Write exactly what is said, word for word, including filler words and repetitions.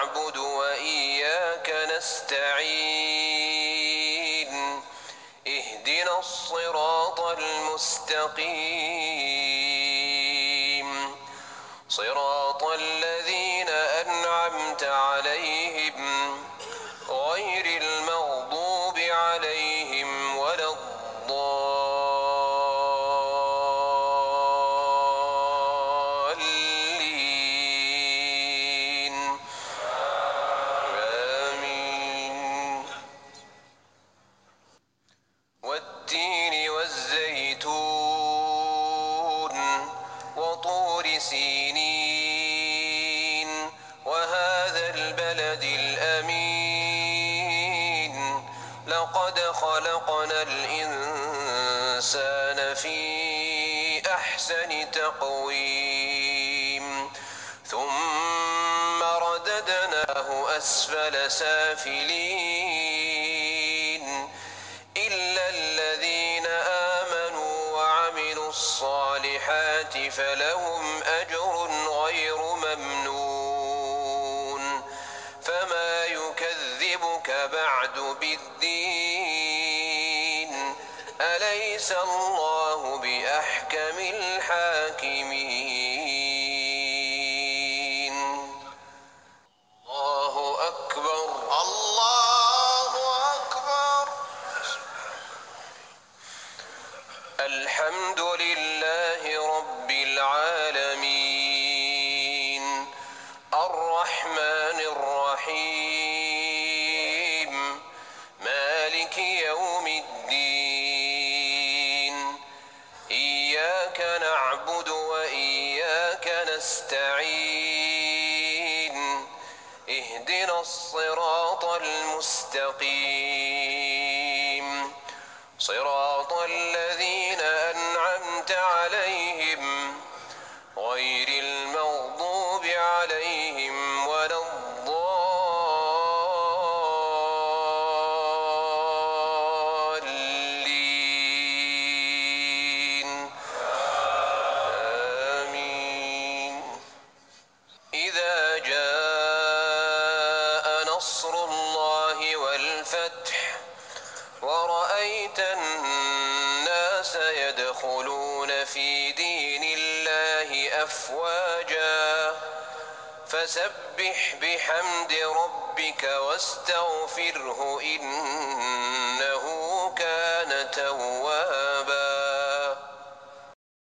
نعبد وإياك نستعين اهدنا الصراط المستقيم صراط الذين أنعمت عليهم غير المغضوب عليهم ولا الضالين آمين. والتين والزيتون وطور سينين وهذا البلد الأمين لقد خلقنا الإنسان في أحسن تقويم ثم رددناه أسفل سافلين إلا الذين آمنوا وعملوا الصالحات فلهم أجر غير ممنون فما يكذبك بعد بالدين أليس الله بأحكم الحاكمين. الله أكبر. الله أكبر. الحمد لله رب العالمين الرحمن الرحيم مالك يوم الدين إياك نعبد وإياك نستعين اهدنا الصراط المستقيم صراط الذين أنعمت عليهم غير المغضوب عليهم ولا الضالين آمين. إذا جاء نصر الله والفتح ورأيت الناس يدخلون في دين الله أفواجا فسبح بحمد ربك واستغفره إنه كان توابا.